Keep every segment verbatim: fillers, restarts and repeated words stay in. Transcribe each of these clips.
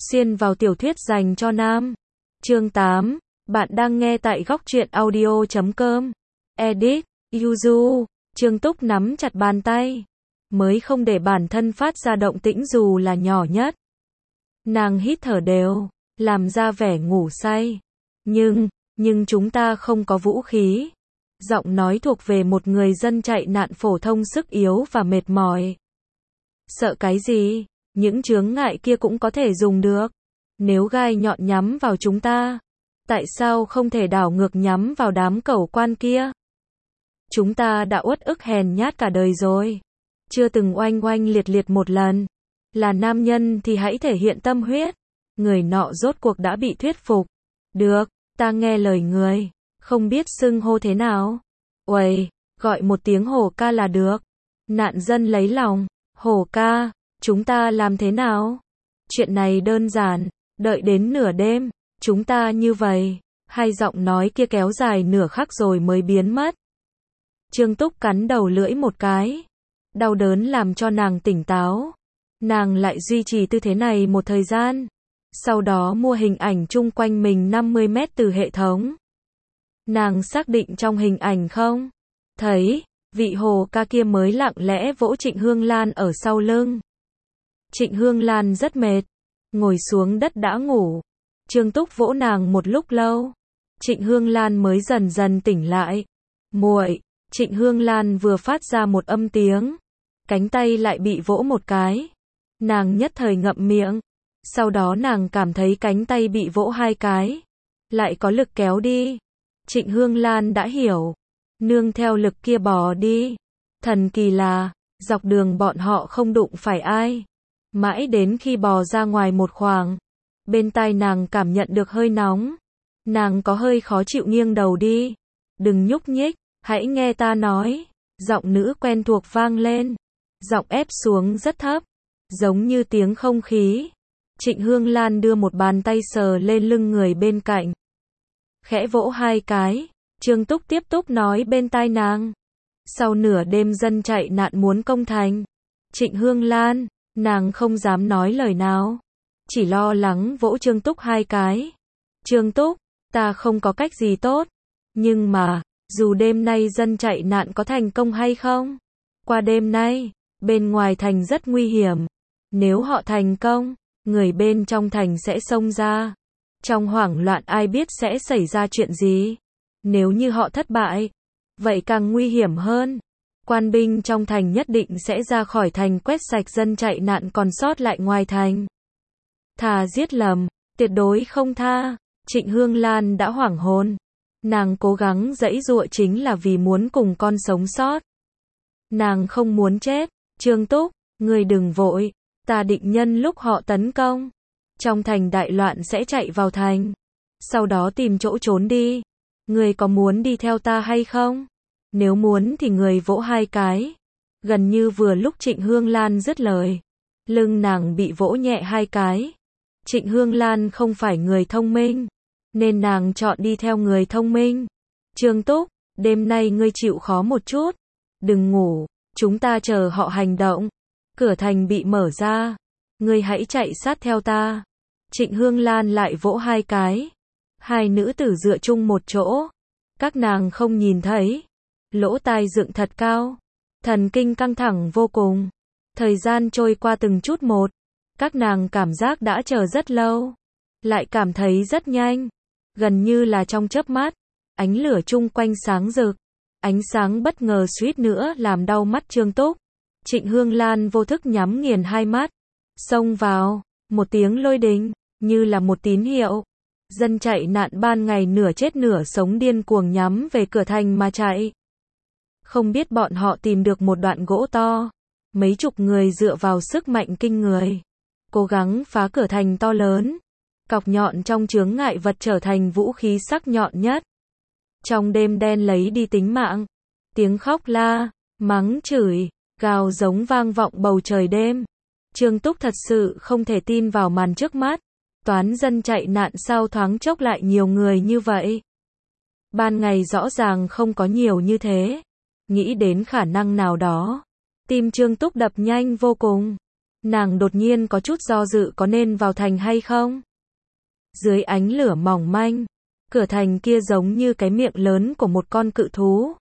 Xuyên vào tiểu thuyết dành cho nam. Chương tám. Bạn đang nghe tại góc truyện audio chấm com. Edit, Yuzu. Trương Túc nắm chặt bàn tay. Mới không để bản thân phát ra động tĩnh dù là nhỏ nhất. Nàng hít thở đều, làm ra vẻ ngủ say. Nhưng, nhưng chúng ta không có vũ khí. Giọng nói thuộc về một người dân chạy nạn phổ thông sức yếu và mệt mỏi. Sợ cái gì? Những chướng ngại kia cũng có thể dùng được. Nếu gai nhọn nhắm vào chúng ta, tại sao không thể đảo ngược nhắm vào đám cẩu quan kia? Chúng ta đã uất ức hèn nhát cả đời rồi. Chưa từng oanh oanh liệt liệt một lần. Là nam nhân thì hãy thể hiện tâm huyết. Người nọ rốt cuộc đã bị thuyết phục. Được, ta nghe lời người. Không biết xưng hô thế nào? Uầy, gọi một tiếng Hổ ca là được. Nạn dân lấy lòng. Hổ ca, chúng ta làm thế nào? Chuyện này đơn giản. Đợi đến nửa đêm, chúng ta như vậy. Hai giọng nói kia kéo dài nửa khắc rồi mới biến mất. Trương Túc cắn đầu lưỡi một cái. Đau đớn làm cho nàng tỉnh táo. Nàng lại duy trì tư thế này một thời gian. Sau đó mua hình ảnh chung quanh mình năm mươi mét từ hệ thống. Nàng xác định trong hình ảnh không? Thấy, vị Hồ ca kia mới lặng lẽ vỗ Trịnh Hương Lan ở sau lưng. Trịnh Hương Lan rất mệt. Ngồi xuống đất đã ngủ. Trương Túc vỗ nàng một lúc lâu. Trịnh Hương Lan mới dần dần tỉnh lại. Muội, Trịnh Hương Lan vừa phát ra một âm tiếng. Cánh tay lại bị vỗ một cái. Nàng nhất thời ngậm miệng. Sau đó nàng cảm thấy cánh tay bị vỗ hai cái. Lại có lực kéo đi. Trịnh Hương Lan đã hiểu. Nương theo lực kia bò đi. Thần kỳ là, dọc đường bọn họ không đụng phải ai. Mãi đến khi bò ra ngoài một khoảng. Bên tai nàng cảm nhận được hơi nóng. Nàng có hơi khó chịu nghiêng đầu đi. Đừng nhúc nhích, hãy nghe ta nói. Giọng nữ quen thuộc vang lên. Giọng ép xuống rất thấp. Giống như tiếng không khí. Trịnh Hương Lan đưa một bàn tay sờ lên lưng người bên cạnh. Khẽ vỗ hai cái. Trương Túc tiếp tục nói bên tai nàng. Sau nửa đêm dân chạy nạn muốn công thành. Trịnh Hương Lan, nàng không dám nói lời nào. Chỉ lo lắng vỗ Trương Túc hai cái. Trương Túc, ta không có cách gì tốt. Nhưng mà, dù đêm nay dân chạy nạn có thành công hay không? Qua đêm nay, bên ngoài thành rất nguy hiểm. Nếu họ thành công, người bên trong thành sẽ xông ra. Trong hoảng loạn ai biết sẽ xảy ra chuyện gì? Nếu như họ thất bại, vậy càng nguy hiểm hơn. Quan binh trong thành nhất định sẽ ra khỏi thành quét sạch dân chạy nạn còn sót lại ngoài thành. Thà giết lầm, tuyệt đối không tha. Trịnh Hương Lan đã hoảng hồn. Nàng cố gắng giãy giụa chính là vì muốn cùng con sống sót. Nàng không muốn chết. Trương Túc, người đừng vội. Ta định nhân lúc họ tấn công trong thành đại loạn sẽ chạy vào thành. Sau đó tìm chỗ trốn đi. Người có muốn đi theo ta hay không? Nếu muốn thì người vỗ hai cái. Gần như vừa lúc Trịnh Hương Lan dứt lời. Lưng nàng bị vỗ nhẹ hai cái. Trịnh Hương Lan không phải người thông minh. Nên nàng chọn đi theo người thông minh. Trương Túc, đêm nay ngươi chịu khó một chút. Đừng ngủ, chúng ta chờ họ hành động. Cửa thành bị mở ra. Ngươi hãy chạy sát theo ta. Trịnh Hương Lan lại vỗ hai cái. Hai nữ tử dựa chung một chỗ. Các nàng không nhìn thấy. Lỗ tai dựng thật cao. Thần kinh căng thẳng vô cùng. Thời gian trôi qua từng chút một. Các nàng cảm giác đã chờ rất lâu. Lại cảm thấy rất nhanh. Gần như là trong chớp mắt. Ánh lửa chung quanh sáng rực. Ánh sáng bất ngờ suýt nữa làm đau mắt Trương Túc. Trịnh Hương Lan vô thức nhắm nghiền hai mắt. Xông vào. Một tiếng lôi đình. Như là một tín hiệu. Dân chạy nạn ban ngày nửa chết nửa sống điên cuồng nhắm về cửa thành mà chạy. Không biết bọn họ tìm được một đoạn gỗ to. Mấy chục người dựa vào sức mạnh kinh người. Cố gắng phá cửa thành to lớn. Cọc nhọn trong chướng ngại vật trở thành vũ khí sắc nhọn nhất. Trong đêm đen lấy đi tính mạng. Tiếng khóc la, mắng chửi, gào giống vang vọng bầu trời đêm. Trương Túc thật sự không thể tin vào màn trước mắt. Toán dân chạy nạn sao thoáng chốc lại nhiều người như vậy. Ban ngày rõ ràng không có nhiều như thế. Nghĩ đến khả năng nào đó. Tim Trương Túc đập nhanh vô cùng. Nàng đột nhiên có chút do dự có nên vào thành hay không. Dưới ánh lửa mỏng manh, cửa thành kia giống như cái miệng lớn của một con cự thú.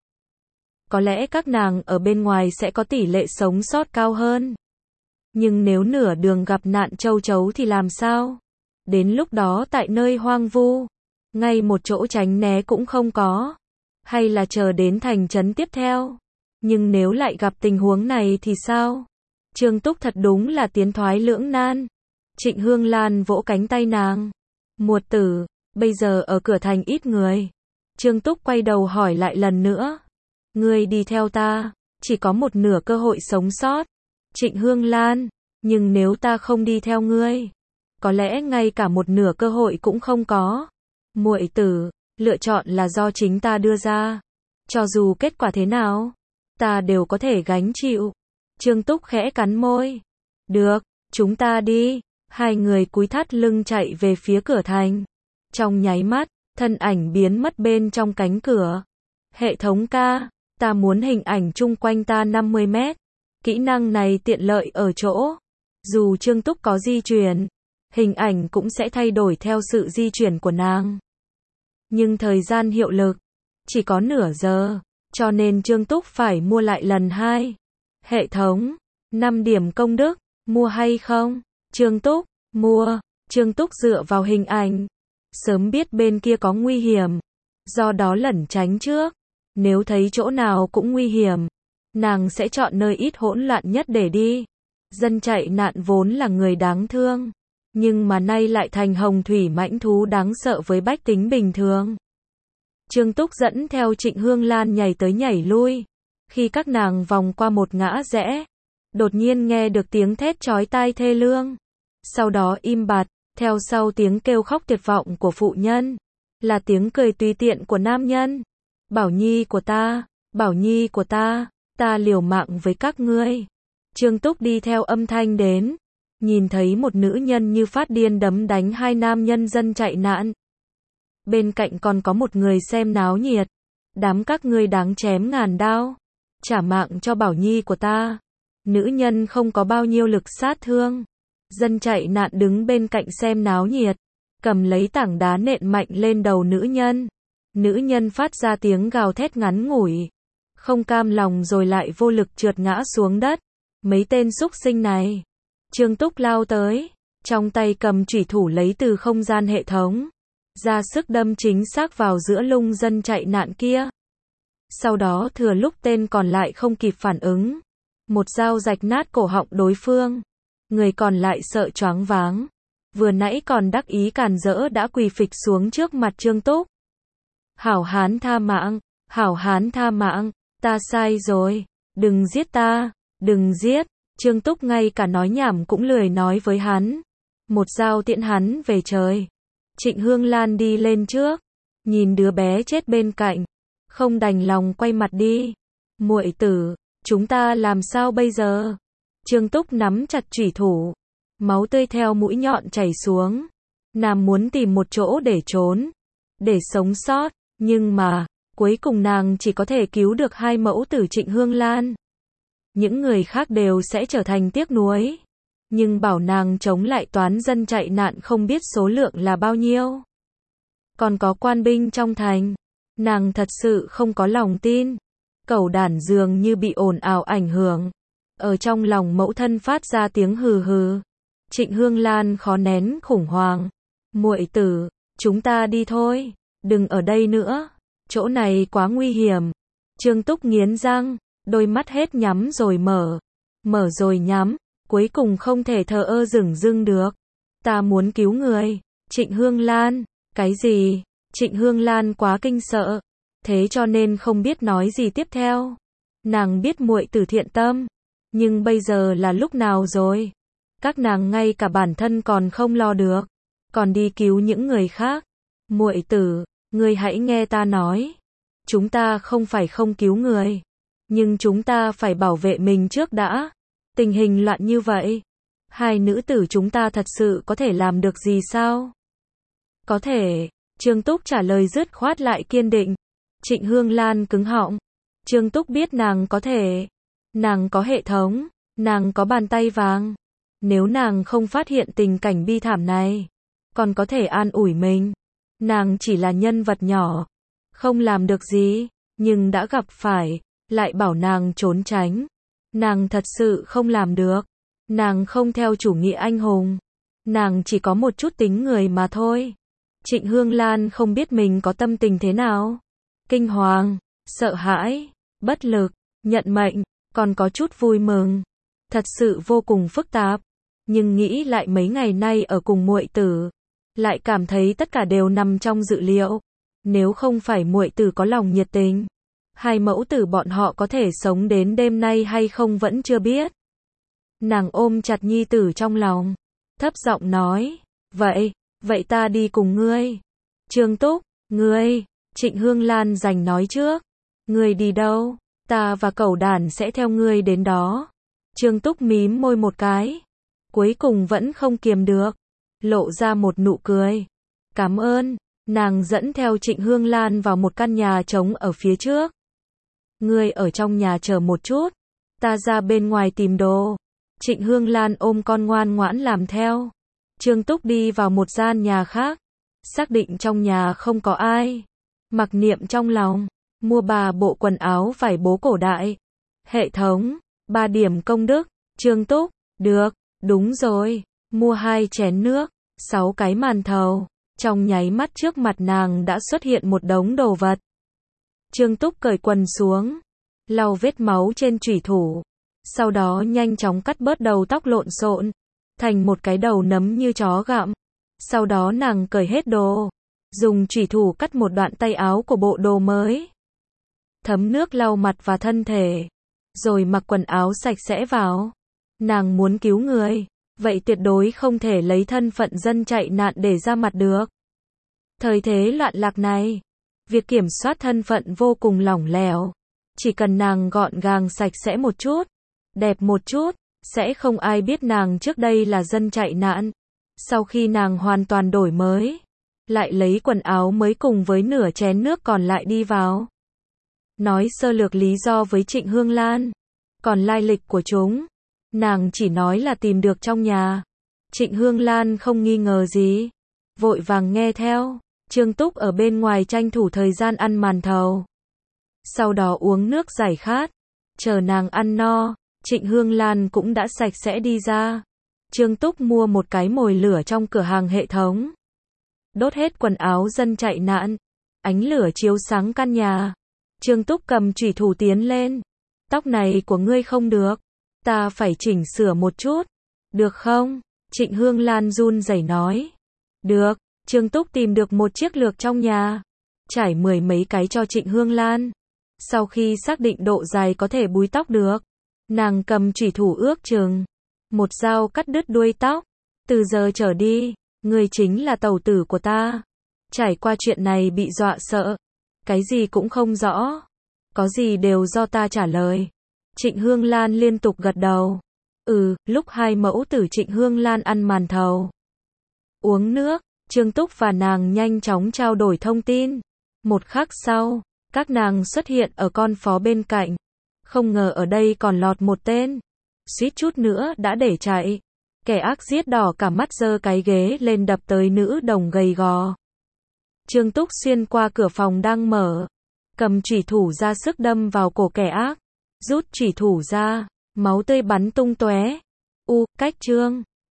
Có lẽ các nàng ở bên ngoài sẽ có tỷ lệ sống sót cao hơn. Nhưng nếu nửa đường gặp nạn châu chấu thì làm sao? Đến lúc đó tại nơi hoang vu, ngay một chỗ tránh né cũng không có. Hay là chờ đến thành trấn tiếp theo? Nhưng nếu lại gặp tình huống này thì sao? Trương Túc thật đúng là tiến thoái lưỡng nan. Trịnh Hương Lan vỗ cánh tay nàng. Muột tử, bây giờ ở cửa thành ít người. Trương Túc quay đầu hỏi lại lần nữa. Ngươi đi theo ta, chỉ có một nửa cơ hội sống sót. Trịnh Hương Lan, nhưng nếu ta không đi theo ngươi, có lẽ ngay cả một nửa cơ hội cũng không có. Muội tử, lựa chọn là do chính ta đưa ra. Cho dù kết quả thế nào, ta đều có thể gánh chịu. Trương Túc khẽ cắn môi. Được, chúng ta đi. Hai người cúi thắt lưng chạy về phía cửa thành. Trong nháy mắt, thân ảnh biến mất bên trong cánh cửa. Hệ thống ca, ta muốn hình ảnh chung quanh ta năm mươi mét. Kỹ năng này tiện lợi ở chỗ, dù Trương Túc có di chuyển, hình ảnh cũng sẽ thay đổi theo sự di chuyển của nàng. Nhưng thời gian hiệu lực chỉ có nửa giờ, cho nên Trương Túc phải mua lại lần hai. Hệ thống, năm điểm công đức, mua hay không? Trương Túc, mua. Trương Túc dựa vào hình ảnh, sớm biết bên kia có nguy hiểm, do đó lẩn tránh trước. Nếu thấy chỗ nào cũng nguy hiểm, nàng sẽ chọn nơi ít hỗn loạn nhất để đi. Dân chạy nạn vốn là người đáng thương, nhưng mà nay lại thành hồng thủy mãnh thú đáng sợ với bách tính bình thường. Trương Túc dẫn theo Trịnh Hương Lan nhảy tới nhảy lui. Khi các nàng vòng qua một ngã rẽ, đột nhiên nghe được tiếng thét chói tai thê lương. Sau đó im bặt, theo sau tiếng kêu khóc tuyệt vọng của phụ nhân, là tiếng cười tùy tiện của nam nhân. Bảo Nhi của ta, Bảo Nhi của ta, ta liều mạng với các ngươi. Trương Túc đi theo âm thanh đến, nhìn thấy một nữ nhân như phát điên đấm đánh hai nam nhân dân chạy nạn. Bên cạnh còn có một người xem náo nhiệt. Đám các ngươi đáng chém ngàn đao, trả mạng cho Bảo Nhi của ta. Nữ nhân không có bao nhiêu lực sát thương. Dân chạy nạn đứng bên cạnh xem náo nhiệt, cầm lấy tảng đá nện mạnh lên đầu nữ nhân. Nữ nhân phát ra tiếng gào thét ngắn ngủi, không cam lòng rồi lại vô lực trượt ngã xuống đất. Mấy tên súc sinh này. Trương Túc lao tới, trong tay cầm chủy thủ lấy từ không gian hệ thống, ra sức đâm chính xác vào giữa lưng dân chạy nạn kia. Sau đó thừa lúc tên còn lại không kịp phản ứng, một dao rạch nát cổ họng đối phương. Người còn lại sợ choáng váng, vừa nãy còn đắc ý càn rỡ đã quỳ phịch xuống trước mặt Trương Túc. Hảo hán tha mạng, hảo hán tha mạng, ta sai rồi, đừng giết ta, đừng giết. Trương Túc ngay cả nói nhảm cũng lười nói với hắn. Một dao tiễn hắn về trời. Trịnh Hương Lan đi lên trước, nhìn đứa bé chết bên cạnh, không đành lòng quay mặt đi. Muội tử, chúng ta làm sao bây giờ? Trương Túc nắm chặt chủy thủ, máu tươi theo mũi nhọn chảy xuống. Nàng muốn tìm một chỗ để trốn, để sống sót, nhưng mà, cuối cùng nàng chỉ có thể cứu được hai mẫu tử Trịnh Hương Lan. Những người khác đều sẽ trở thành tiếc nuối. Nhưng bảo nàng chống lại toán dân chạy nạn không biết số lượng là bao nhiêu. Còn có quan binh trong thành. Nàng thật sự không có lòng tin. Cẩu đản dường như bị ồn ào ảnh hưởng. Ở trong lòng mẫu thân phát ra tiếng hừ hừ. Trịnh Hương Lan khó nén khủng hoảng. Muội tử, chúng ta đi thôi. Đừng ở đây nữa. Chỗ này quá nguy hiểm. Trương Túc nghiến răng, đôi mắt hết nhắm rồi mở. Mở rồi nhắm. Cuối cùng không thể thờ ơ dửng dưng được. Ta muốn cứu người. Trịnh Hương Lan. Cái gì? Trịnh Hương Lan quá kinh sợ. Thế cho nên không biết nói gì tiếp theo. Nàng biết muội tử thiện tâm. Nhưng bây giờ là lúc nào rồi? Các nàng ngay cả bản thân còn không lo được. Còn đi cứu những người khác. Muội tử, ngươi hãy nghe ta nói. Chúng ta không phải không cứu người. Nhưng chúng ta phải bảo vệ mình trước đã. Tình hình loạn như vậy, hai nữ tử chúng ta thật sự có thể làm được gì sao? Có thể, Trương Túc trả lời dứt khoát lại kiên định. Trịnh Hương Lan cứng họng. Trương Túc biết nàng có thể. Nàng có hệ thống, nàng có bàn tay vàng. Nếu nàng không phát hiện tình cảnh bi thảm này, còn có thể an ủi mình. Nàng chỉ là nhân vật nhỏ, không làm được gì, nhưng đã gặp phải, lại bảo nàng trốn tránh. Nàng thật sự không làm được. Nàng không theo chủ nghĩa anh hùng. Nàng chỉ có một chút tính người mà thôi. Trịnh Hương Lan không biết mình có tâm tình thế nào. Kinh hoàng, sợ hãi, bất lực, nhận mệnh, còn có chút vui mừng. Thật sự vô cùng phức tạp. Nhưng nghĩ lại mấy ngày nay ở cùng muội tử, lại cảm thấy tất cả đều nằm trong dự liệu. Nếu không phải muội tử có lòng nhiệt tình, hai mẫu tử bọn họ có thể sống đến đêm nay hay không vẫn chưa biết. Nàng ôm chặt nhi tử trong lòng, thấp giọng nói, vậy, vậy ta đi cùng ngươi. Trương Túc, ngươi, Trịnh Hương Lan giành nói trước. Ngươi đi đâu? Ta và cẩu đản sẽ theo ngươi đến đó. Trương Túc mím môi một cái, cuối cùng vẫn không kiềm được, lộ ra một nụ cười. Cảm ơn. Nàng dẫn theo Trịnh Hương Lan vào một căn nhà trống ở phía trước. Ngươi ở trong nhà chờ một chút, ta ra bên ngoài tìm đồ. Trịnh Hương Lan ôm con ngoan ngoãn làm theo. Trương Túc đi vào một gian nhà khác, xác định trong nhà không có ai. Mặc niệm trong lòng, mua ba bộ quần áo vải bố cổ đại. Hệ thống, ba điểm công đức. Trương Túc, được, đúng rồi, mua hai chén nước, sáu cái màn thầu. Trong nháy mắt trước mặt nàng đã xuất hiện một đống đồ vật. Trương Túc cởi quần xuống, lau vết máu trên chủy thủ, sau đó nhanh chóng cắt bớt đầu tóc lộn xộn, thành một cái đầu nấm như chó gặm. Sau đó nàng cởi hết đồ, dùng chủy thủ cắt một đoạn tay áo của bộ đồ mới. Thấm nước lau mặt và thân thể, rồi mặc quần áo sạch sẽ vào. Nàng muốn cứu người, vậy tuyệt đối không thể lấy thân phận dân chạy nạn để ra mặt được. Thời thế loạn lạc này, việc kiểm soát thân phận vô cùng lỏng lẻo. Chỉ cần nàng gọn gàng sạch sẽ một chút, đẹp một chút, sẽ không ai biết nàng trước đây là dân chạy nạn. Sau khi nàng hoàn toàn đổi mới, lại lấy quần áo mới cùng với nửa chén nước còn lại đi vào. Nói sơ lược lý do với Trịnh Hương Lan, còn lai lịch của chúng, nàng chỉ nói là tìm được trong nhà. Trịnh Hương Lan không nghi ngờ gì, vội vàng nghe theo. Trương Túc ở bên ngoài tranh thủ thời gian ăn màn thầu, sau đó uống nước giải khát. Chờ nàng ăn no, Trịnh Hương Lan cũng đã sạch sẽ đi ra. Trương Túc mua một cái mồi lửa trong cửa hàng hệ thống, đốt hết quần áo dân chạy nạn. Ánh lửa chiếu sáng căn nhà. Trương Túc cầm chủy thủ tiến lên. Tóc này của ngươi không được, ta phải chỉnh sửa một chút, được không? Trịnh Hương Lan run rẩy nói. Được. Trương Túc tìm được một chiếc lược trong nhà, trải mười mấy cái cho Trịnh Hương Lan. Sau khi xác định độ dài có thể búi tóc được, nàng cầm chủy thủ ước chừng một dao cắt đứt đuôi tóc. Từ giờ trở đi, ngươi chính là tẩu tử của ta. Trải qua chuyện này bị dọa sợ, cái gì cũng không rõ, có gì đều do ta trả lời. Trịnh Hương Lan liên tục gật đầu. Ừ, lúc hai mẫu tử Trịnh Hương Lan ăn màn thầu, uống nước, Trương Túc và nàng nhanh chóng trao đổi thông tin. Một khắc sau, các nàng xuất hiện ở con phố bên cạnh. Không ngờ ở đây còn lọt một tên, suýt chút nữa đã để chạy. Kẻ ác giết đỏ cả mắt giơ cái ghế lên đập tới nữ đồng gầy gò. Trương Túc xuyên qua cửa phòng đang mở, cầm chủy thủ ra sức đâm vào cổ kẻ ác. Rút chủy thủ ra, máu tươi bắn tung tóe. U, cách Trương